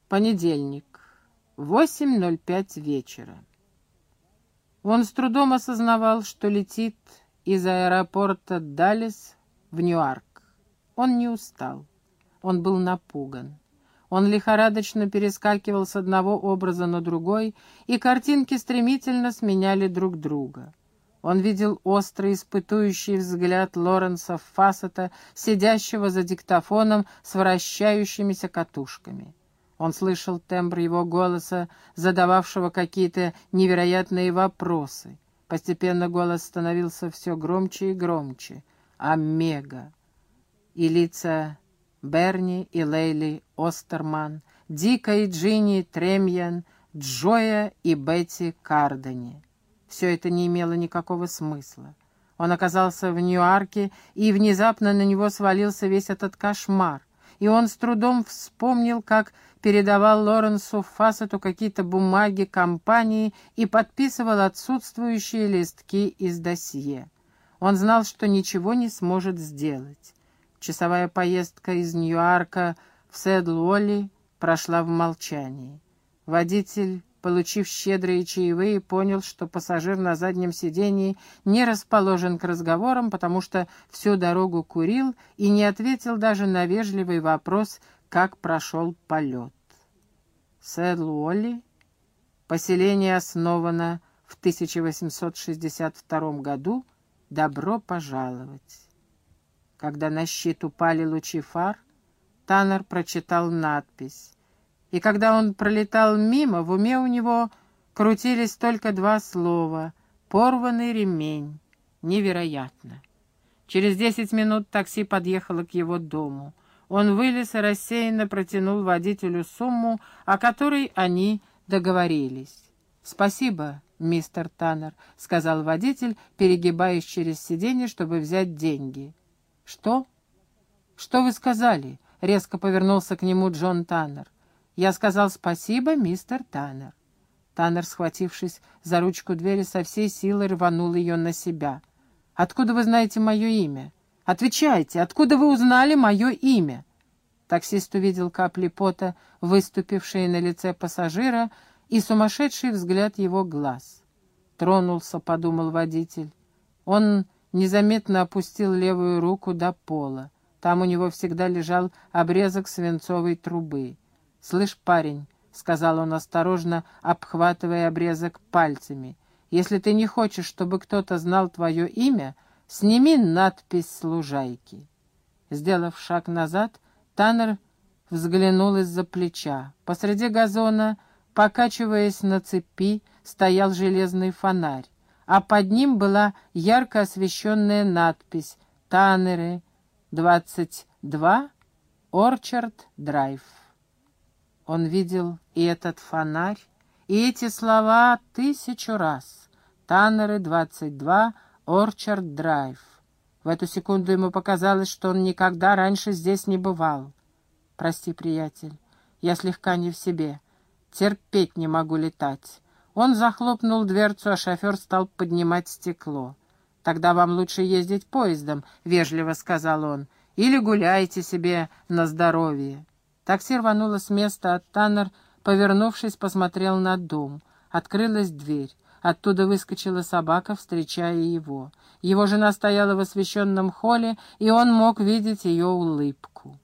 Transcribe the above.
Понедельник, 8:05 вечера. Он с трудом осознавал, что летит из аэропорта Даллес в Ньюарк. Он не устал, он был напуган. Он лихорадочно перескакивал с одного образа на другой, и картинки стремительно сменяли друг друга. Он видел острый испытующий взгляд Лоренса Фассета, сидящего за диктофоном с вращающимися катушками. Он слышал тембр его голоса, задававшего какие-то невероятные вопросы. Постепенно голос становился все громче и громче. «Омега!» И лица Берни и Лейли Остерман, Дика и Джинни Тремьян, Джоя и Бетти Кардани. Все это не имело никакого смысла. Он оказался в Ньюарке, и внезапно на него свалился весь этот кошмар. И он с трудом вспомнил, как передавал Лоренсу Фассету какие-то бумаги компании и подписывал отсутствующие листки из досье. Он знал, что ничего не сможет сделать. Часовая поездка из Ньюарка в Сэдл-Уолли прошла в молчании. Водитель, получив щедрые чаевые, понял, что пассажир на заднем сидении не расположен к разговорам, потому что всю дорогу курил и не ответил даже на вежливый вопрос, как прошел полет. Сэдл-Уолли. Поселение основано в 1862 году. Добро пожаловать. Когда на щит упали лучи фар, Таннер прочитал надпись. И когда он пролетал мимо, в уме у него крутились только два слова «порванный ремень». Невероятно. Через 10 минут такси подъехало к его дому. Он вылез и рассеянно протянул водителю сумму, о которой они договорились. «Спасибо, мистер Таннер», — сказал водитель, перегибаясь через сиденье, чтобы взять деньги. «Что? Что вы сказали?» — резко повернулся к нему Джон Таннер. «Я сказал спасибо, мистер Таннер». Таннер, схватившись за ручку двери, со всей силы рванул ее на себя. «Откуда вы знаете мое имя? Отвечайте, откуда вы узнали мое имя?» Таксист увидел капли пота, выступившие на лице пассажира, и сумасшедший взгляд его глаз. «Тронулся», — подумал водитель. Он незаметно опустил левую руку до пола. Там у него всегда лежал обрезок свинцовой трубы. «Слышь, парень», — сказал он осторожно, обхватывая обрезок пальцами, «если ты не хочешь, чтобы кто-то знал твое имя, сними надпись с лужайки». Сделав шаг назад, Таннер взглянул из-за плеча. Посреди газона, покачиваясь на цепи, стоял железный фонарь, а под ним была ярко освещенная надпись «Таннеры, 22, Орчард Драйв». Он видел и этот фонарь, и эти слова 1000 раз. «Таннеры, 22, Орчард Драйв». В эту секунду ему показалось, что он никогда раньше здесь не бывал. «Прости, приятель, я слегка не в себе. Терпеть не могу летать». Он захлопнул дверцу, а шофер стал поднимать стекло. «Тогда вам лучше ездить поездом», — вежливо сказал он, — «или гуляйте себе на здоровье». Такси рвануло с места, а Таннер, повернувшись, посмотрел на дом. Открылась дверь. Оттуда выскочила собака, встречая его. Его жена стояла в освещенном холле, и он мог видеть ее улыбку.